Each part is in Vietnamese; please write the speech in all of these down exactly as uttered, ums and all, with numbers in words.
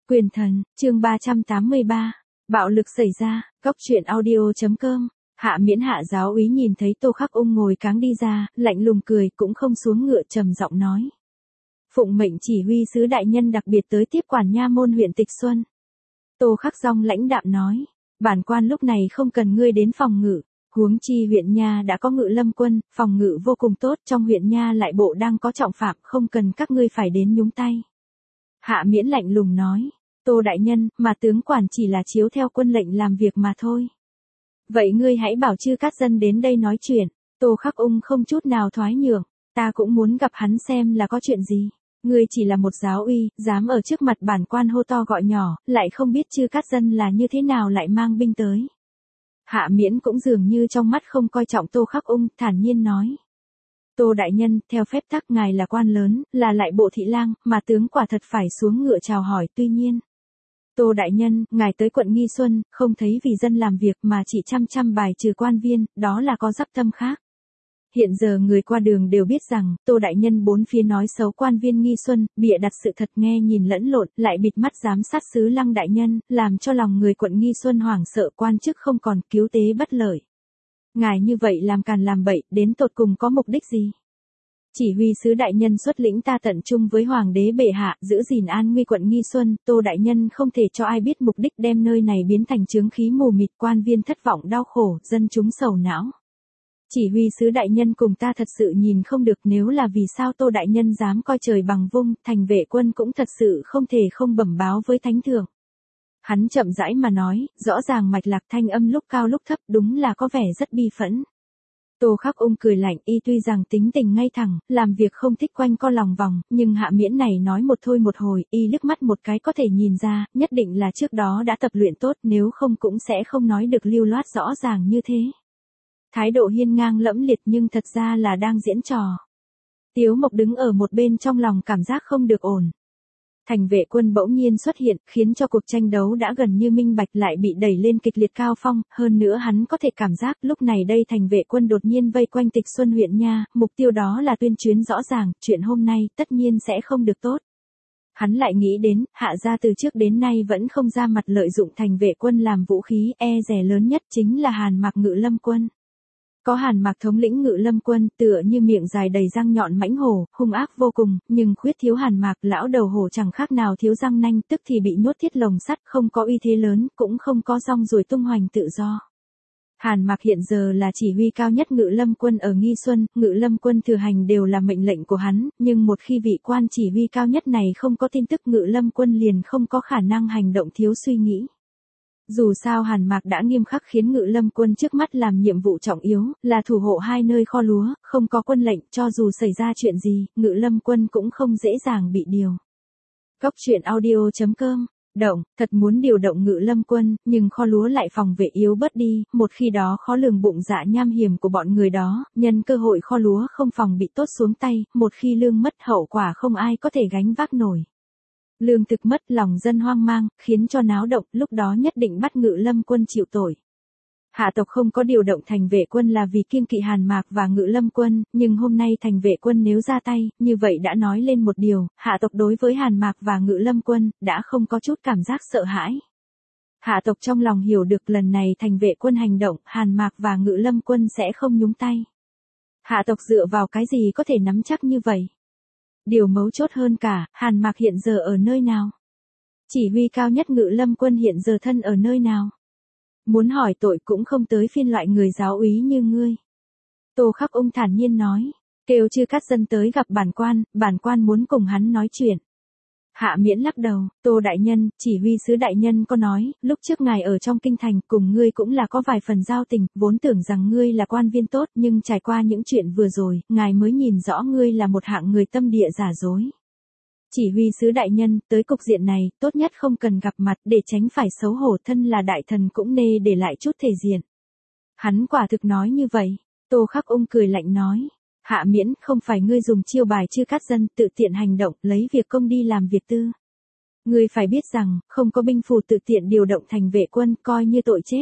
Quyền thần, chương ba trăm tám mươi ba. Bạo lực xảy ra, góc truyện audio.com. Hạ Miễn hạ giáo úy nhìn thấy Tô Khắc Ung ngồi cáng đi ra, lạnh lùng cười cũng không xuống ngựa trầm giọng nói. Phụng mệnh chỉ huy sứ đại nhân đặc biệt tới tiếp quản nha môn huyện Tịch Xuân. Tô Khắc Dong lãnh đạm nói. Bản quan lúc này không cần ngươi đến phòng ngự. Huống chi huyện nha đã có ngự lâm quân, phòng ngự vô cùng tốt, trong huyện nha lại bộ đang có trọng phạm, không cần các ngươi phải đến nhúng tay. Hạ Miễn lạnh lùng nói. Tô đại nhân, mà tướng quản chỉ là chiếu theo quân lệnh làm việc mà thôi. Vậy ngươi hãy bảo chư cát dân đến đây nói chuyện. Tô Khắc Ung không chút nào thoái nhượng. Ta cũng muốn gặp hắn xem là có chuyện gì. Ngươi chỉ là một giáo uy, dám ở trước mặt bản quan hô to gọi nhỏ, lại không biết chư cát dân là như thế nào lại mang binh tới. Hạ Miễn cũng dường như trong mắt không coi trọng Tô Khắc Ung, thản nhiên nói. Tô đại nhân, theo phép tắc ngài là quan lớn, là lại bộ thị lang, mà tướng quả thật phải xuống ngựa chào hỏi, tuy nhiên. Tô đại nhân, ngài tới quận Nghi Xuân, không thấy vì dân làm việc mà chỉ chăm chăm bài trừ quan viên, đó là có dắp tâm khác. Hiện giờ người qua đường đều biết rằng, Tô đại nhân bốn phía nói xấu quan viên Nghi Xuân, bịa đặt sự thật nghe nhìn lẫn lộn, lại bịt mắt giám sát sứ Lăng đại nhân, làm cho lòng người quận Nghi Xuân hoảng sợ, quan chức không còn, cứu tế bất lợi. Ngài như vậy làm càn làm bậy, đến tột cùng có mục đích gì? Chỉ huy sứ đại nhân xuất lĩnh ta tận trung với hoàng đế bệ hạ, giữ gìn an nguy quận Nghi Xuân, Tô đại nhân không thể cho ai biết mục đích đem nơi này biến thành chướng khí mù mịt, quan viên thất vọng đau khổ, dân chúng sầu não. Chỉ huy sứ đại nhân cùng ta thật sự nhìn không được, nếu là vì sao Tô đại nhân dám coi trời bằng vung, thành vệ quân cũng thật sự không thể không bẩm báo với thánh thượng. Hắn chậm rãi mà nói, rõ ràng mạch lạc thanh âm lúc cao lúc thấp, đúng là có vẻ rất bi phẫn. Tô Khắc Ung cười lạnh, y tuy rằng tính tình ngay thẳng, làm việc không thích quanh co lòng vòng, nhưng Hạ Miễn này nói một thôi một hồi, y liếc mắt một cái có thể nhìn ra, nhất định là trước đó đã tập luyện tốt, nếu không cũng sẽ không nói được lưu loát rõ ràng như thế. Thái độ hiên ngang lẫm liệt nhưng thật ra là đang diễn trò. Tiếu Mộc đứng ở một bên trong lòng cảm giác không được ổn. Thành vệ quân bỗng nhiên xuất hiện, khiến cho cuộc tranh đấu đã gần như minh bạch lại bị đẩy lên kịch liệt cao phong, hơn nữa hắn có thể cảm giác lúc này đây thành vệ quân đột nhiên vây quanh Tịch Xuân huyện nha, mục tiêu đó là tuyên truyền rõ ràng, chuyện hôm nay tất nhiên sẽ không được tốt. Hắn lại nghĩ đến, Hạ gia từ trước đến nay vẫn không ra mặt lợi dụng thành vệ quân làm vũ khí, e rẻ lớn nhất chính là Hàn Mạc Ngự Lâm quân. Có Hàn Mạc thống lĩnh Ngự Lâm quân, tựa như miệng dài đầy răng nhọn mãnh hổ, hung ác vô cùng, nhưng khuyết thiếu Hàn Mạc, lão đầu hổ chẳng khác nào thiếu răng nanh, tức thì bị nhốt thiết lồng sắt, không có uy thế lớn, cũng không có rong ruổi tung hoành tự do. Hàn Mạc hiện giờ là chỉ huy cao nhất Ngự Lâm quân ở Nghi Xuân, Ngự Lâm quân thừa hành đều là mệnh lệnh của hắn, nhưng một khi vị quan chỉ huy cao nhất này không có tin tức, Ngự Lâm quân liền không có khả năng hành động thiếu suy nghĩ. Dù sao Hàn Mạc đã nghiêm khắc khiến Ngự Lâm quân trước mắt làm nhiệm vụ trọng yếu, là thủ hộ hai nơi kho lúa, không có quân lệnh, cho dù xảy ra chuyện gì, Ngự Lâm quân cũng không dễ dàng bị điều. Góc truyện audio.com. Động, thật muốn điều động Ngự Lâm quân, nhưng kho lúa lại phòng vệ yếu bớt đi, một khi đó khó lường bụng dạ nham hiểm của bọn người đó, nhân cơ hội kho lúa không phòng bị tốt xuống tay, một khi lương mất hậu quả không ai có thể gánh vác nổi. Lương thực mất, lòng dân hoang mang, khiến cho náo động, lúc đó nhất định bắt Ngự Lâm quân chịu tội. Hạ tộc không có điều động thành vệ quân là vì kiêng kỵ Hàn Mạc và Ngự Lâm quân, nhưng hôm nay thành vệ quân nếu ra tay, như vậy đã nói lên một điều, hạ tộc đối với Hàn Mạc và Ngự Lâm quân, đã không có chút cảm giác sợ hãi. Hạ tộc trong lòng hiểu được lần này thành vệ quân hành động, Hàn Mạc và Ngự Lâm quân sẽ không nhúng tay. Hạ tộc dựa vào cái gì có thể nắm chắc như vậy? Điều mấu chốt hơn cả, Hàn Mạc hiện giờ ở nơi nào? Chỉ huy cao nhất Ngự Lâm quân hiện giờ thân ở nơi nào? Muốn hỏi tội cũng không tới phiên loại người giáo úy như ngươi. Tô Khắc Ung thản nhiên nói, kêu chư cát dân tới gặp bản quan, bản quan muốn cùng hắn nói chuyện. Hạ Miễn lắc đầu, Tô đại nhân, chỉ huy sứ đại nhân có nói, lúc trước ngài ở trong kinh thành cùng ngươi cũng là có vài phần giao tình, vốn tưởng rằng ngươi là quan viên tốt, nhưng trải qua những chuyện vừa rồi, ngài mới nhìn rõ ngươi là một hạng người tâm địa giả dối. Chỉ huy sứ đại nhân, tới cục diện này, tốt nhất không cần gặp mặt để tránh phải xấu hổ, thân là đại thần cũng nê để lại chút thể diện. Hắn quả thực nói như vậy. Tô Khắc Ung cười lạnh nói. Hạ Miễn, không phải ngươi dùng chiêu bài chư cát dân tự tiện hành động, lấy việc công đi làm việc tư. Ngươi phải biết rằng, không có binh phù tự tiện điều động thành vệ quân, coi như tội chết.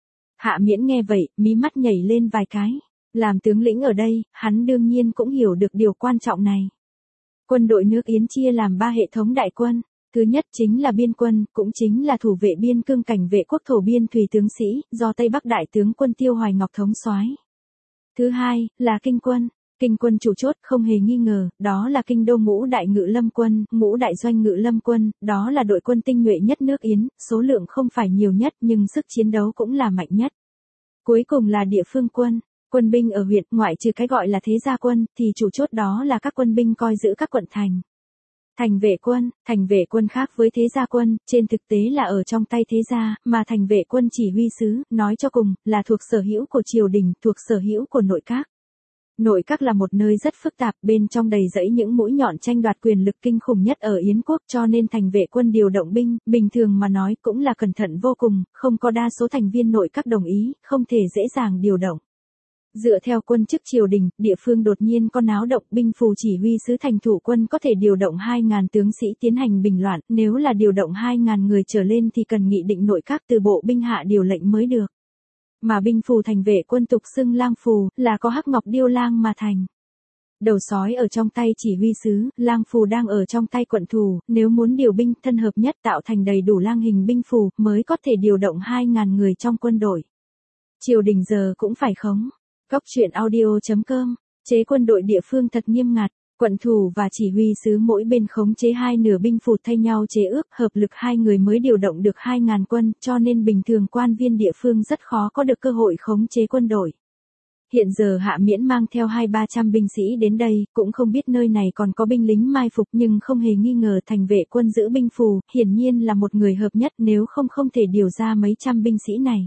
Hạ Miễn nghe vậy, mí mắt nhảy lên vài cái. Làm tướng lĩnh ở đây, hắn đương nhiên cũng hiểu được điều quan trọng này. Quân đội nước Yến chia làm ba hệ thống đại quân. Thứ nhất chính là biên quân, cũng chính là thủ vệ biên cương cảnh vệ quốc thổ biên thủy tướng sĩ, do Tây Bắc đại tướng quân Tiêu Hoài Ngọc thống soái. Thứ hai, là kinh quân. Kinh quân chủ chốt không hề nghi ngờ, đó là kinh đô ngũ đại ngự lâm quân, ngũ đại doanh ngự lâm quân, đó là đội quân tinh nhuệ nhất nước Yến, số lượng không phải nhiều nhất nhưng sức chiến đấu cũng là mạnh nhất. Cuối cùng là địa phương quân. Quân binh ở huyện, ngoại trừ cái gọi là thế gia quân, thì chủ chốt đó là các quân binh coi giữ các quận thành. Thành vệ quân, thành vệ quân khác với thế gia quân, trên thực tế là ở trong tay thế gia, mà thành vệ quân chỉ huy sứ, nói cho cùng, là thuộc sở hữu của triều đình, thuộc sở hữu của nội các. Nội các là một nơi rất phức tạp, bên trong đầy rẫy những mũi nhọn tranh đoạt quyền lực kinh khủng nhất ở Yến quốc, cho nên thành vệ quân điều động binh, bình thường mà nói cũng là cẩn thận vô cùng, không có đa số thành viên nội các đồng ý, không thể dễ dàng điều động. Dựa theo quân chức triều đình, địa phương đột nhiên có náo động, binh phù chỉ huy sứ thành thủ quân có thể điều động hai nghìn tướng sĩ tiến hành bình loạn, nếu là điều động hai nghìn người trở lên thì cần nghị định nội các từ bộ binh hạ điều lệnh mới được. Mà binh phù thành vệ quân tục xưng lang phù, là có hắc ngọc điêu lang mà thành. Đầu sói ở trong tay chỉ huy sứ, lang phù đang ở trong tay quận thủ, nếu muốn điều binh thân hợp nhất tạo thành đầy đủ lang hình binh phù, mới có thể điều động hai nghìn người trong quân đội. Triều đình giờ cũng phải khống. Góc truyện audio chấm com, chế quân đội địa phương thật nghiêm ngặt, quận thủ và chỉ huy sứ mỗi bên khống chế hai nửa binh phù thay nhau chế ước, hợp lực hai người mới điều động được hai nghìn quân, cho nên bình thường quan viên địa phương rất khó có được cơ hội khống chế quân đội. Hiện giờ Hạ Miễn mang theo hai ba trăm binh sĩ đến đây, cũng không biết nơi này còn có binh lính mai phục nhưng không hề nghi ngờ thành vệ quân giữ binh phù, hiển nhiên là một người hợp nhất nếu không không thể điều ra mấy trăm binh sĩ này.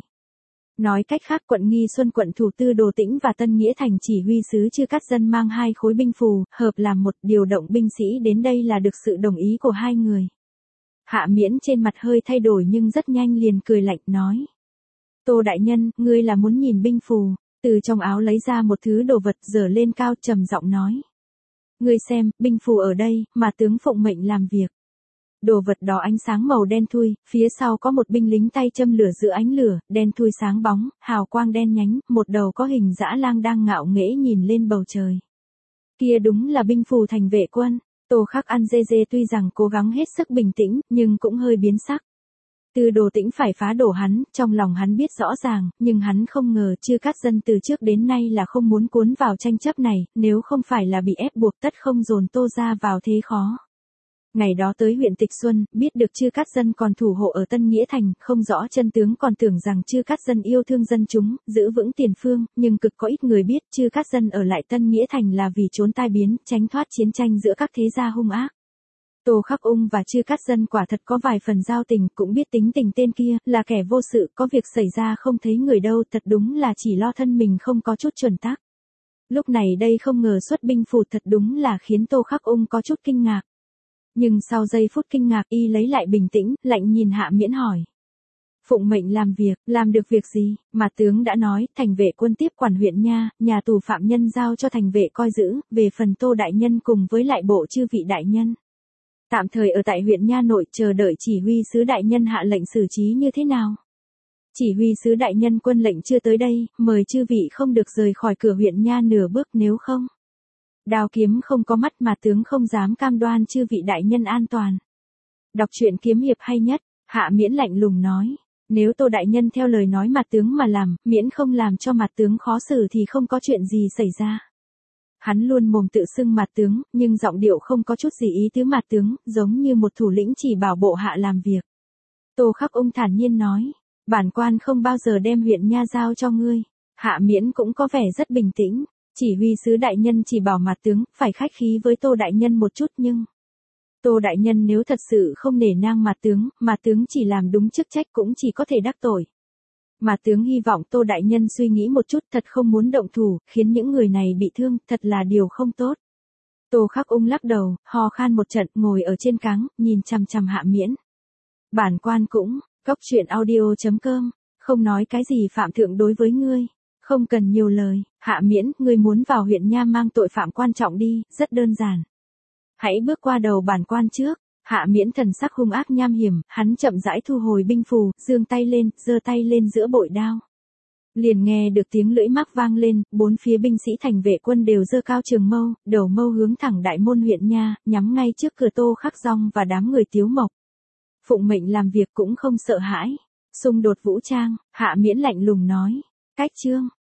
Nói cách khác quận Nghi Xuân quận thủ Tư Đồ Tĩnh và Tân Nghĩa Thành chỉ huy sứ Chư Cát Dân mang hai khối binh phù, hợp làm một điều động binh sĩ đến đây là được sự đồng ý của hai người. Hạ Miễn trên mặt hơi thay đổi nhưng rất nhanh liền cười lạnh nói. Tô đại nhân, ngươi là muốn nhìn binh phù, từ trong áo lấy ra một thứ đồ vật giở lên cao trầm giọng nói. Ngươi xem, binh phù ở đây, mà tướng phụng mệnh làm việc. Đồ vật đó ánh sáng màu đen thui, phía sau có một binh lính tay châm lửa giữa ánh lửa, đen thui sáng bóng, hào quang đen nhánh, một đầu có hình dã lang đang ngạo nghễ nhìn lên bầu trời. Kia đúng là binh phù thành vệ quân. Tô Khắc An dê dê tuy rằng cố gắng hết sức bình tĩnh, nhưng cũng hơi biến sắc. Tư Đồ Tĩnh phải phá đổ hắn, trong lòng hắn biết rõ ràng, nhưng hắn không ngờ Chư Cát Dân từ trước đến nay là không muốn cuốn vào tranh chấp này, nếu không phải là bị ép buộc tất không dồn Tô ra vào thế khó. Ngày đó tới huyện Tịch Xuân, biết được Chư Cát Dân còn thủ hộ ở Tân Nghĩa Thành, không rõ chân tướng còn tưởng rằng Chư Cát Dân yêu thương dân chúng, giữ vững tiền phương, nhưng cực có ít người biết Chư Cát Dân ở lại Tân Nghĩa Thành là vì trốn tai biến, tránh thoát chiến tranh giữa các thế gia hung ác. Tô Khắc Ung và Chư Cát Dân quả thật có vài phần giao tình, cũng biết tính tình tên kia, là kẻ vô sự, có việc xảy ra không thấy người đâu, thật đúng là chỉ lo thân mình không có chút chuẩn tắc. Lúc này đây không ngờ xuất binh phù thật đúng là khiến Tô Khắc Ung có chút kinh ngạc. Nhưng sau giây phút kinh ngạc y lấy lại bình tĩnh, lạnh nhìn Hạ Miễn hỏi. Phụng mệnh làm việc, làm được việc gì, mà tướng đã nói, thành vệ quân tiếp quản huyện nha, nhà tù phạm nhân giao cho thành vệ coi giữ, về phần Tô đại nhân cùng với lại bộ chư vị đại nhân. Tạm thời ở tại huyện nha nội chờ đợi chỉ huy sứ đại nhân hạ lệnh xử trí như thế nào. Chỉ huy sứ đại nhân quân lệnh chưa tới đây, mời chư vị không được rời khỏi cửa huyện nha nửa bước nếu không. Đao kiếm không có mắt mà tướng không dám cam đoan chư vị đại nhân an toàn. Đọc truyện kiếm hiệp hay nhất, Hạ Miễn lạnh lùng nói. Nếu Tô đại nhân theo lời nói mặt tướng mà làm, miễn không làm cho mặt tướng khó xử thì không có chuyện gì xảy ra. Hắn luôn mồm tự xưng mặt tướng, nhưng giọng điệu không có chút gì ý tứ mặt tướng, giống như một thủ lĩnh chỉ bảo bộ hạ làm việc. Tô Khắc Ung thản nhiên nói, bản quan không bao giờ đem huyện nha giao cho ngươi. Hạ Miễn cũng có vẻ rất bình tĩnh. Chỉ huy sứ đại nhân chỉ bảo mặt tướng, phải khách khí với Tô đại nhân một chút nhưng... Tô đại nhân nếu thật sự không nể nang mặt tướng, mặt tướng chỉ làm đúng chức trách cũng chỉ có thể đắc tội. Mặt tướng hy vọng Tô đại nhân suy nghĩ một chút, thật không muốn động thủ, khiến những người này bị thương, thật là điều không tốt. Tô Khắc Ung lắc đầu, ho khan một trận, ngồi ở trên cáng, nhìn chằm chằm Hạ Miễn. Bản quan cũng, góc truyện audio chấm com, không nói cái gì phạm thượng đối với ngươi. Không cần nhiều lời, Hạ Miễn, ngươi muốn vào huyện nha mang tội phạm quan trọng đi, rất đơn giản. Hãy bước qua đầu bản quan trước. Hạ Miễn thần sắc hung ác nham hiểm, hắn chậm rãi thu hồi binh phù, giương tay lên, giơ tay lên giữa bội đao. Liền nghe được tiếng lưỡi mác vang lên, bốn phía binh sĩ thành vệ quân đều giơ cao trường mâu, đầu mâu hướng thẳng đại môn huyện nha, nhắm ngay trước cửa Tô Khắc Dong và đám người Tiếu Mộc. Phụng mệnh làm việc cũng không sợ hãi. Xung đột vũ trang, Hạ Miễn lạnh lùng nói. Cách chương.